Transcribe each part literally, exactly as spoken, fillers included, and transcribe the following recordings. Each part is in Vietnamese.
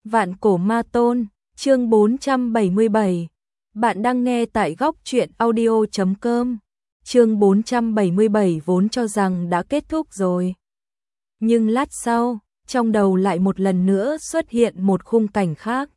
Vạn cổ ma tôn, chương bốn trăm bảy mươi bảy. Bạn đang nghe tại góc truyện audio chấm com. Chương bốn trăm bảy mươi bảy vốn cho rằng đã kết thúc rồi. Nhưng lát sau, trong đầu lại một lần nữa xuất hiện một khung cảnh khác.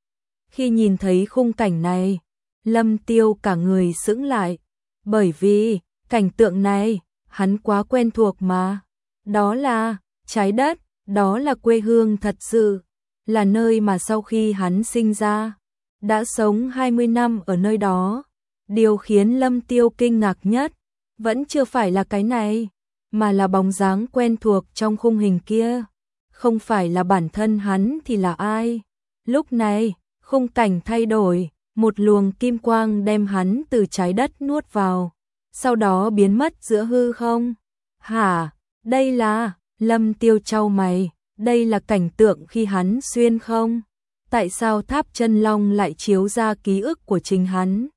Khi nhìn thấy khung cảnh này, Lâm Tiêu cả người sững lại, bởi vì cảnh tượng này, hắn quá quen thuộc mà. Đó là trái đất, đó là quê hương thật sự, là nơi mà sau khi hắn sinh ra, đã sống hai mươi năm ở nơi đó. Điều khiến Lâm Tiêu kinh ngạc nhất, vẫn chưa phải là cái này, mà là bóng dáng quen thuộc trong khung hình kia. Không phải là bản thân hắn thì là ai? Lúc này, khung cảnh thay đổi, một luồng kim quang đem hắn từ trái đất nuốt vào, sau đó biến mất giữa hư không. Hả? Đây là... Lâm Tiêu chau mày, đây là cảnh tượng khi hắn xuyên không? Tại sao tháp chân long lại chiếu ra ký ức của chính hắn?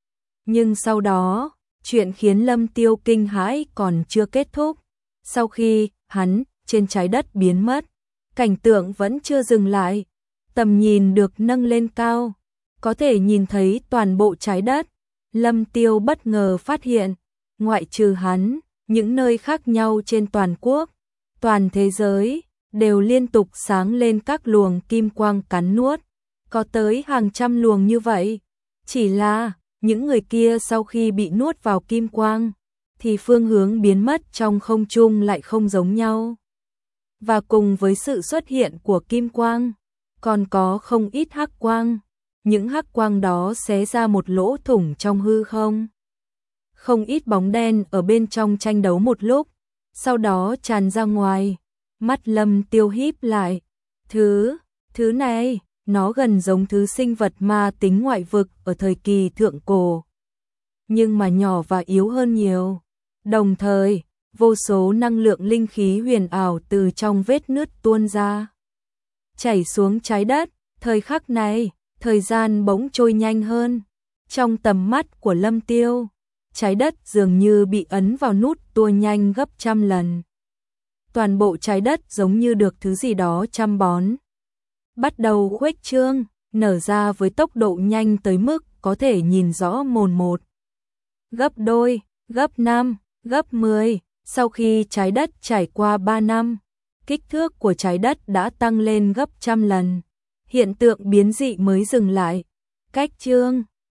Nhưng sau đó, chuyện khiến Lâm Tiêu kinh hãi còn chưa kết thúc. Sau khi hắn trên trái đất biến mất, cảnh tượng vẫn chưa dừng lại. Tầm nhìn được nâng lên cao, có thể nhìn thấy toàn bộ trái đất. Lâm Tiêu bất ngờ phát hiện, ngoại trừ hắn, những nơi khác nhau trên toàn quốc, toàn thế giới, đều liên tục sáng lên các luồng kim quang cắn nuốt. Có tới hàng trăm luồng như vậy. Chỉ là, những người kia sau khi bị nuốt vào kim quang, thì phương hướng biến mất trong không trung lại không giống nhau. Và cùng với sự xuất hiện của kim quang, còn có không ít hắc quang. Những hắc quang đó xé ra một lỗ thủng trong hư không. Không ít bóng đen ở bên trong tranh đấu một lúc, sau đó tràn ra ngoài. Mắt Lâm Tiêu híp lại. Thứ, thứ này, nó gần giống thứ sinh vật ma tính ngoại vực ở thời kỳ thượng cổ. Nhưng mà nhỏ và yếu hơn nhiều. Đồng thời, vô số năng lượng linh khí huyền ảo từ trong vết nứt tuôn ra, chảy xuống trái đất. Thời khắc này, thời gian bỗng trôi nhanh hơn. Trong tầm mắt của Lâm Tiêu, trái đất dường như bị ấn vào nút tua nhanh gấp trăm lần. Toàn bộ trái đất giống như được thứ gì đó chăm bón, bắt đầu khuếch trương, nở ra với tốc độ nhanh tới mức có thể nhìn rõ mồn một. Gấp đôi, gấp năm, gấp mười, sau khi trái đất trải qua ba năm, kích thước của trái đất đã tăng lên gấp trăm lần. Hiện tượng biến dị mới dừng lại. Cách trương